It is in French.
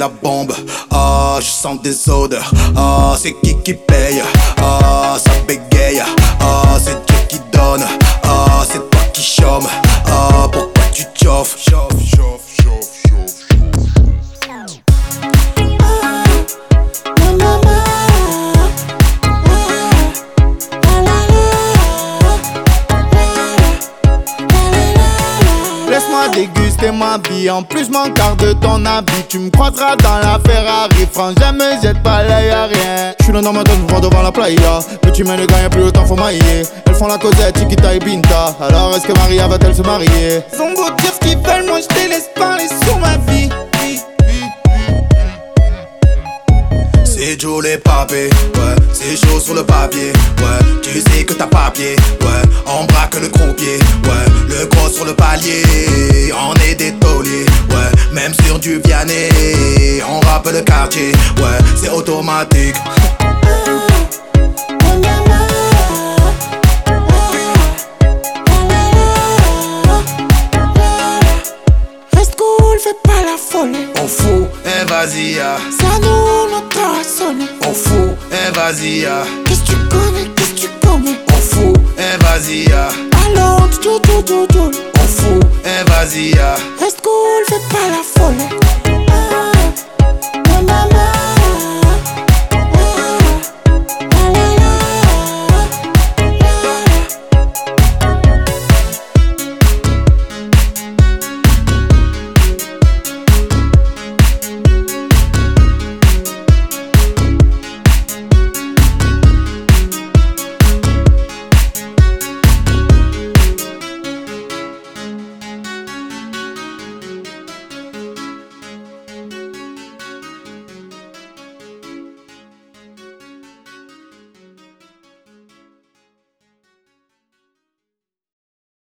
la bombe. Ah, je sens des odeurs. Ah, c'est qui paye? Ah, ça bégaye. Ah, c'est Dieu qui donne. Ah, c'est toi qui chôme. Ah, pourquoi tu chauffes? Laisse-moi déguster ma vie, en plus mon quart de ton habit. Tu me croiseras dans la Ferrari, franchement me jette pas l'œil à rien. J'suis là dans ma tête, je devant la playa. Mais tu mets le gars, y'a plus le temps, faut mailler. Elles font la causette, Chiquita et Binta. Alors est-ce que Maria va-t-elle se marier? Ils ont beau dire ce qu'ils veulent, moi j'te laisse parler sur ma vie. C'est Joe les papés, ouais, c'est chaud sur le papier, ouais, tu sais que t'as papier, ouais, on braque le croupier, ouais, le gros sur le palier, on est des tauliers, ouais, même sur du Vianney, on rappe le quartier, ouais, c'est automatique. Reste cool, fais pas la folle. On fout, vas-y, Ça nous notre sonne. on fout, vas-y, Qu'est-ce que tu connais, qu'est-ce que tu connais? on fout, vas-y, Allons, tout. on fout, vas-y, Reste cool, fais pas la folle.